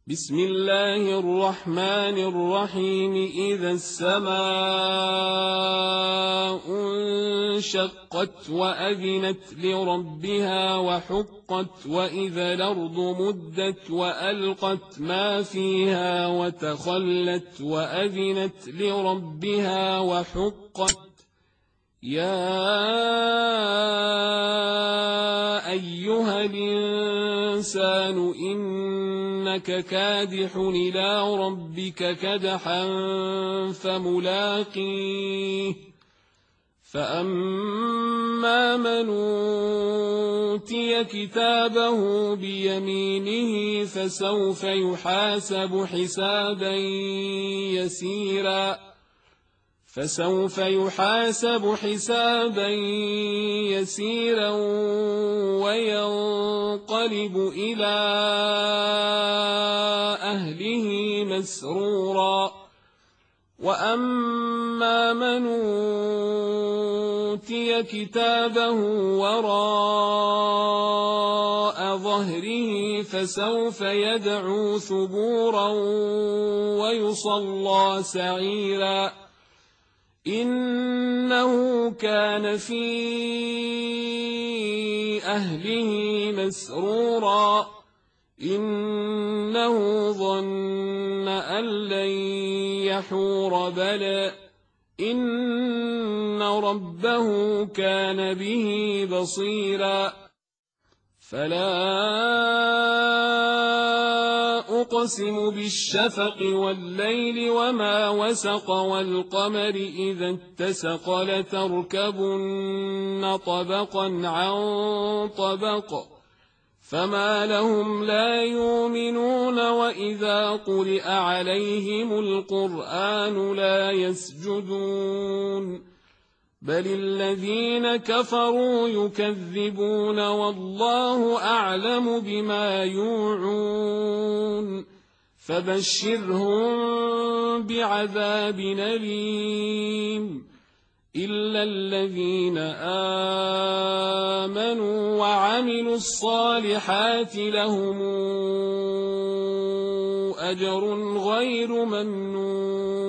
بسم الله الرحمن الرحيم. إذا السماء انشقت وأذنت لربها وحقت وإذا الأرض مدت وألقت ما فيها وتخلت وأذنت لربها وحقت. يا أيها الإنسان إنك كادح إلى ربك كدحا فملاقيه. فأما من أوتي كتابه بيمينه فسوف يحاسب حسابا يسيرا وينقلب إلى أهله مسرورا. وأما من أوتي كتابه وراء ظهره فسوف يدعو ثبورا ويصلى سعيرا. إنه كان في أهله مسرورا. إنه ظن أن لن يحور بلى إن ربه كان به بصيرا. فلا أقسم بالشفق والليل وما وسق والقمر إذا اتسق لتركبن طبقا عن طبق فما لهم لا يؤمنون وإذا قرئ عليهم القرآن لا يسجدون بل الذين كفروا يكذبون والله أعلم بما يوعون فبشرهم بعذاب أليم إلا الذين آمنوا وعملوا الصالحات لهم أجر غير ممنون